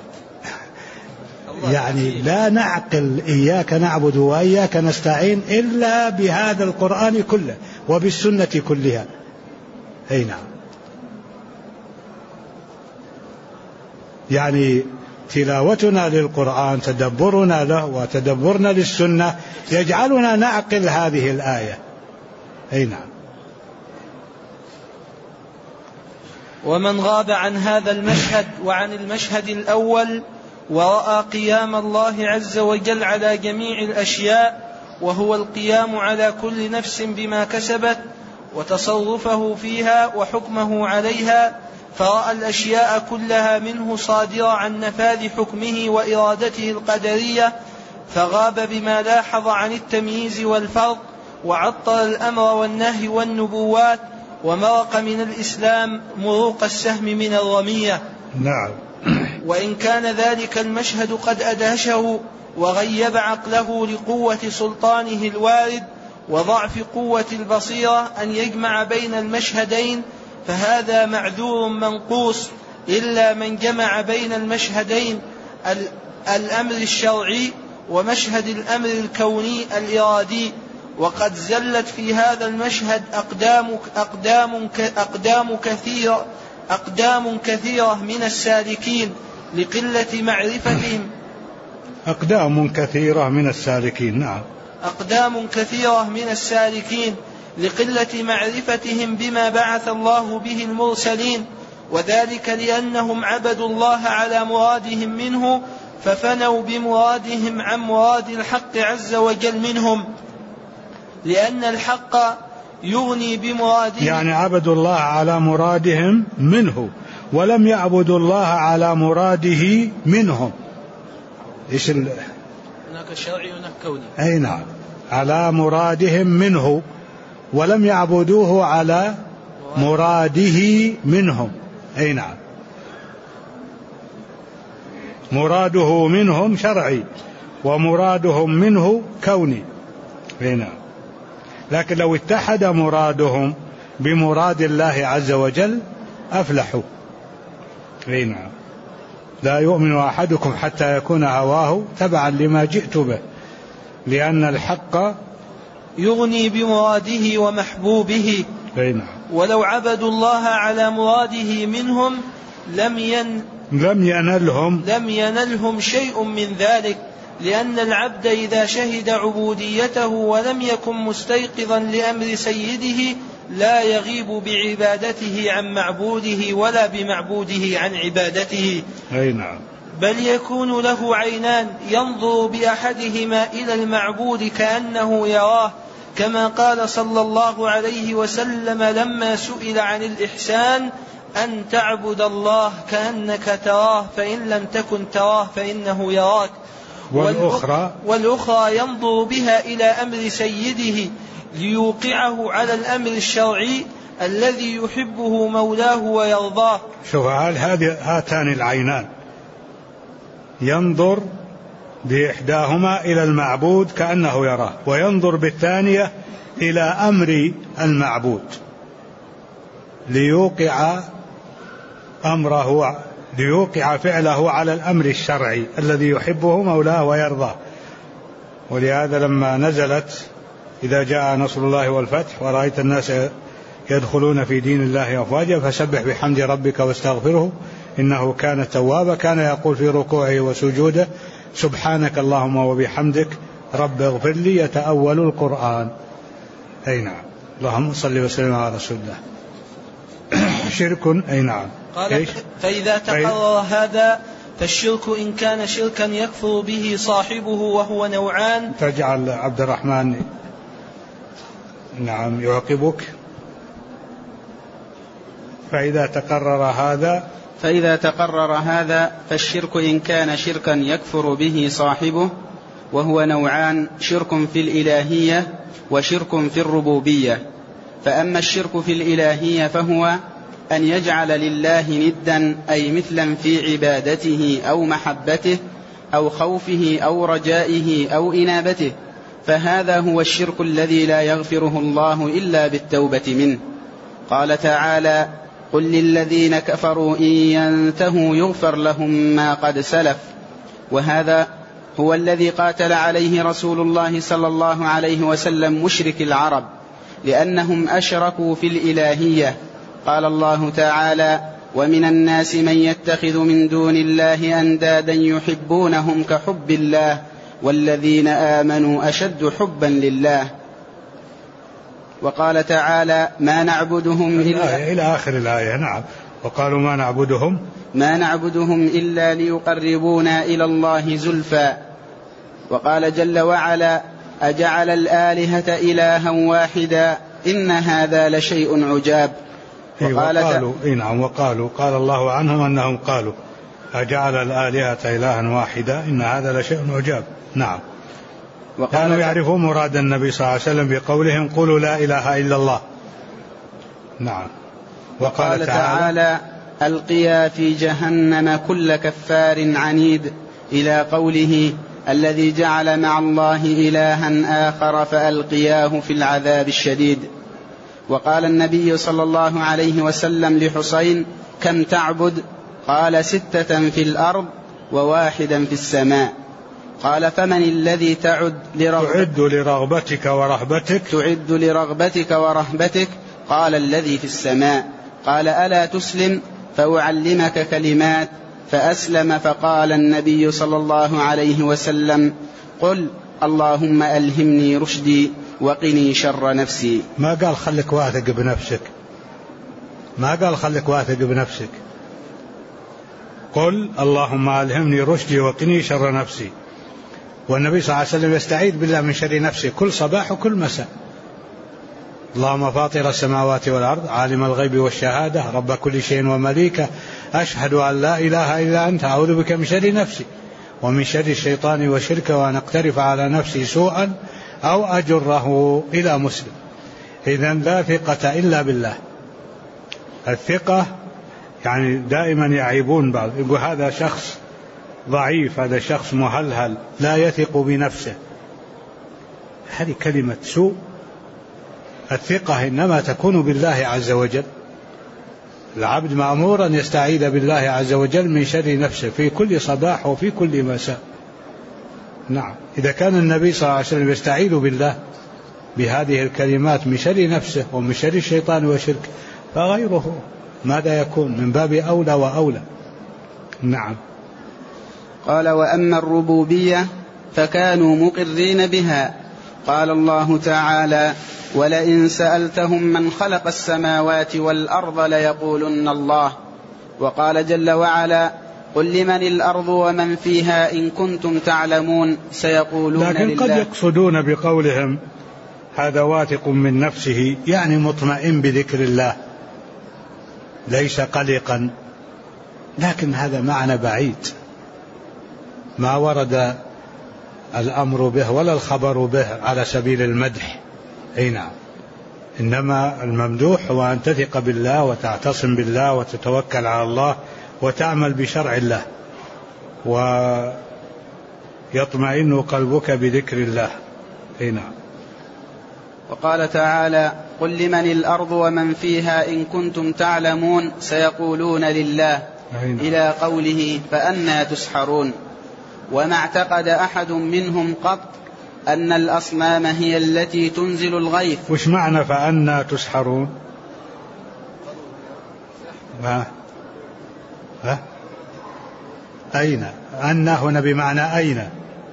A: يعني لا نعقل إياك نعبد وإياك نستعين إلا بهذا القرآن كله وبالسنة كلها. أي نعم. يعني تلاوتنا للقرآن، تدبرنا له وتدبرنا للسنة يجعلنا نعقل هذه الآية. أي نعم.
C: ومن غاب عن هذا المشهد وعن المشهد الأول ورأى قيام الله عز وجل على جميع الأشياء، وهو القيام على كل نفس بما كسبت وتصرفه فيها وحكمه عليها، فرأى الأشياء كلها منه صادرة عن نفاذ حكمه وإرادته القدرية، فغاب بما لاحظ عن التمييز والفرق، وعطل الأمر والنهي والنبوات، ومرق من الإسلام مروق السهم من الرمية.
A: نعم.
C: وإن كان ذلك المشهد قد أدهشه وغيب عقله لقوة سلطانه الوارد وضعف قوة البصيرة أن يجمع بين المشهدين، فهذا معذور منقوص، إلا من جمع بين المشهدين الأمر الشرعي ومشهد الأمر الكوني الإرادي. وقد زلت في هذا المشهد أقدام كثيرة من السالكين لقلة معرفتهم.
A: أقدام كثيرة من السالكين. نعم.
C: أقدام كثيرة من السالكين لقلة معرفتهم بما بعث الله به المرسلين، وذلك لأنهم عبدوا الله على مرادهم منه، ففنوا بمرادهم عن مراد الحق عز وجل منهم. لأن الحق يغني بمراده،
A: يعني عبدوا الله على مرادهم منه ولم يعبدوا الله على مراده منهم. إيش
C: هناك شرعي وهناك كوني.
A: أي نعم، على مرادهم منه ولم يعبدوه على مراده منهم. أي نعم، مراده منهم شرعي ومرادهم منه كوني. أي نعم، لكن لو اتحد مرادهم بمراد الله عز وجل أفلحوا. أي نعم، لا يؤمن أحدكم حتى يكون هواه تبعا لما جئت به، لأن الحق
C: يغني بمراده ومحبوبه.
A: أي نعم،
C: ولو عبدوا الله على مراده منهم لم ينلهم شيء من ذلك، لأن العبد إذا شهد عبوديته ولم يكن مستيقظا لأمر سيده لا يغيب بعبادته عن معبوده ولا بمعبوده عن عبادته.
A: أي نعم،
C: بل يكون له عينان ينظر بأحدهما إلى المعبود كأنه يراه، كما قال صلى الله عليه وسلم لما سئل عن الإحسان: أن تعبد الله كأنك تراه فإن لم تكن تراه فإنه يراك. والأخرى ينظر بها إلى أمر سيده ليوقعه على الأمر الشرعي الذي يحبه مولاه ويرضاه.
A: شوف، هاتان العينان ينظر بإحداهما إلى المعبود كأنه يراه، وينظر بالثانية إلى أمر المعبود ليوقع فعله على الأمر الشرعي الذي يحبه مولاه ويرضاه. ولهذا لما نزلت: إذا جاء نصر الله والفتح ورأيت الناس يدخلون في دين الله أفواجا فسبح بحمد ربك واستغفره إنه كان توابا، كان يقول في ركوعه وسجوده: سبحانك اللهم وبحمدك رب اغفر لي، يتأول القرآن. أي نعم، اللهم صل وسلم على رسول الله. شرك. أي نعم.
C: قال: فإذا تقرر هذا فالشرك إن كان شركا يكفر به صاحبه وهو نوعان.
A: تجعل عبد الرحمن نعم يعقبك. فإذا تقرر هذا
D: فالشرك إن كان شركا يكفر به صاحبه وهو نوعان: شرك في الإلهية وشرك في الربوبية. فأما الشرك في الإلهية فهو أن يجعل لله ندا، أي مثلا في عبادته أو محبته أو خوفه أو رجائه أو إنابته، فهذا هو الشرك الذي لا يغفره الله إلا بالتوبة منه. قال تعالى: قل للذين كفروا إن ينتهوا يغفر لهم ما قد سلف. وهذا هو الذي قاتل عليه رسول الله صلى الله عليه وسلم مشرك العرب، لأنهم أشركوا في الإلهية. قال الله تعالى: ومن الناس من يتخذ من دون الله أندادا يحبونهم كحب الله والذين آمنوا أشد حبا لله. وقال تعالى: ما نعبدهم
A: إلى آخر الآية. نعم. وقالوا ما نعبدهم
D: إلا ليقربونا إلى الله زلفى. وقال جل وعلا: أجعل الآلهة إلها واحدا إن هذا لشيء عجاب.
A: وقالوا قال الله عنهم أنهم قالوا: أجعل الآلهة إلها واحدا إن هذا لشيء عجاب. نعم. كانوا يعرفون مراد النبي صلى الله عليه وسلم بقولهم: قولوا لا إله إلا الله. نعم.
D: وقال تعالى: ألقيا في جهنم كل كفار عنيد، إلى قوله: الذي جعل مع الله إلها آخر فألقياه في العذاب الشديد. وقال النبي صلى الله عليه وسلم لحسين: كم تعبد؟ قال: 6 في الأرض و1 في السماء. قال: فمن الذي تعد
A: لرغبتك
D: ورهبتك؟ قال: الذي في السماء. قال: ألا تسلم فأعلمك كلمات؟ فأسلم. فقال النبي صلى الله عليه وسلم: قل اللهم ألهمني رشدي وقني شر نفسي.
A: ما قال خلك واثق بنفسك، قل اللهم ألهمني رشدي وقني شر نفسي. والنبي صلى الله عليه وسلم يستعيذ بالله من شر نفسه كل صباح وكل مساء، اللهم فاطر السماوات والأرض عالم الغيب والشهادة رب كل شيء ومليكه أشهد أن لا إله إلا أنت أعوذ بك من شر نفسي ومن شر الشيطان وشركه وأن أقترف على نفسي سوءا أو أجره إلى مسلم. إذن لا ثقة إلا بالله. الثقة يعني دائما يعيبون بعض، يقول هذا شخص ضعيف، هذا شخص مهلهل لا يثق بنفسه، هذه كلمة سوء. الثقة إنما تكون بالله عز وجل. العبد مأمور أن يستعيذ بالله عز وجل من شر نفسه في كل صباح وفي كل مساء. نعم، إذا كان النبي صلى الله عليه وسلم يستعيذ بالله بهذه الكلمات من شر نفسه ومن شر الشيطان وشركه، فغيره ماذا يكون؟ من باب أولى وأولى. نعم.
D: قال: وأما الربوبية فكانوا مقرين بها. قال الله تعالى: ولئن سألتهم من خلق السماوات والأرض ليقولن الله. وقال جل وعلا: قل لمن الأرض ومن فيها إن كنتم تعلمون سيقولون لله.
A: لكن قد يقصدون بقولهم هذا واثق من نفسه يعني مطمئن بذكر الله ليس قلقا، لكن هذا معنى بعيد ما ورد الأمر به ولا الخبر به على سبيل المدح. أي نعم، إنما الممدوح هو أن تثق بالله وتعتصم بالله وتتوكل على الله وتعمل بشرع الله ويطمئن قلبك بذكر الله. أي نعم.
D: وقال تعالى: قل لمن الأرض ومن فيها إن كنتم تعلمون سيقولون لله، إلى قوله: فأنى تسحرون. وما اعتقد أحد منهم قط أن الأصنام هي التي تنزل الغيث.
A: وش معنى فأنى تسحرون؟ أين؟ أن هنا بمعنى أين؟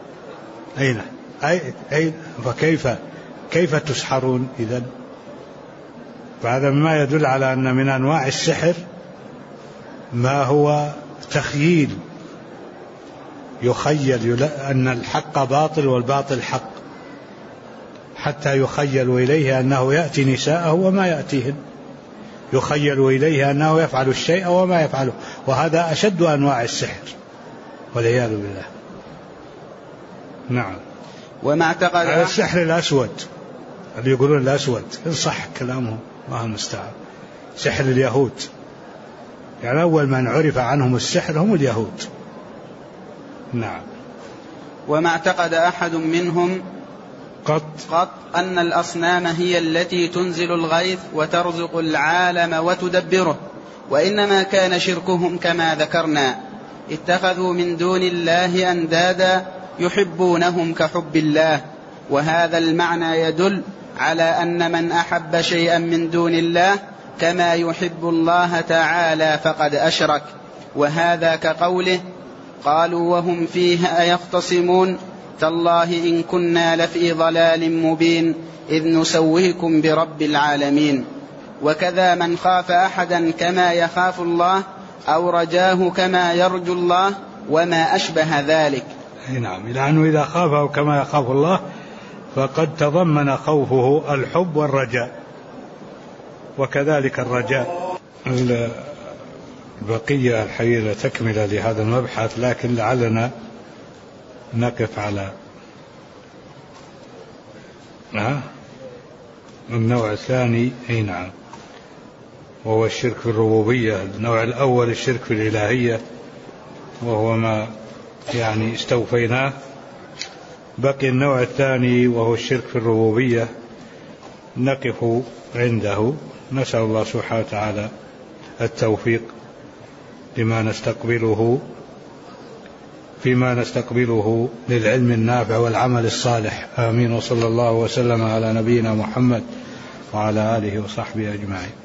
A: أين؟ فكيف تسحرون إذن؟ فهذا ما يدل على أن من أنواع السحر ما هو تخييل، يخيل أن الحق باطل والباطل حق، حتى يخيل إليه أنه يأتي نساءه وما يأتيهن، يخيل إليه أنه يفعل الشيء وما يفعله، وهذا أشد أنواع السحر والعياذ بالله. نعم.
D: وما اعتقد
A: السحر الأسود اللي يقولون الأسود إن صح كلامهم ما هو مستعار، سحر اليهود، يعني أول من عرف عنهم السحر هم اليهود. نعم.
D: وما اعتقد أحد منهم قط أن الأصنام هي التي تنزل الغيث وترزق العالم وتدبره، وإنما كان شركهم كما ذكرنا، اتخذوا من دون الله أندادا يحبونهم كحب الله. وهذا المعنى يدل على أن من أحب شيئا من دون الله كما يحب الله تعالى فقد أشرك. وهذا كقوله: قالوا وهم فيها يختصمون: تالله إن كنا لفي ضلال مبين إذ نسويكم برب العالمين. وكذا من خاف أحدا كما يخاف الله أو رجاه كما يرجو الله وما أشبه ذلك.
A: نعم، لأنه إذا خافه كما يخاف الله فقد تضمن خوفه الحب والرجاء، وكذلك الرجاء. البقية الحقيقة تكملة لهذا المبحث، لكن لعلنا نقف على النوع الثاني. أي نعم، وهو الشرك في الربوبية. النوع الأول الشرك في الإلهية، وهو ما يعني استوفيناه. بقي النوع الثاني وهو الشرك في الربوبية، نقف عنده. نسأل الله سبحانه وتعالى التوفيق لما نستقبله فيما نستقبله للعلم النافع والعمل الصالح. آمين. وصلى الله وسلم على نبينا محمد وعلى آله وصحبه أجمعين.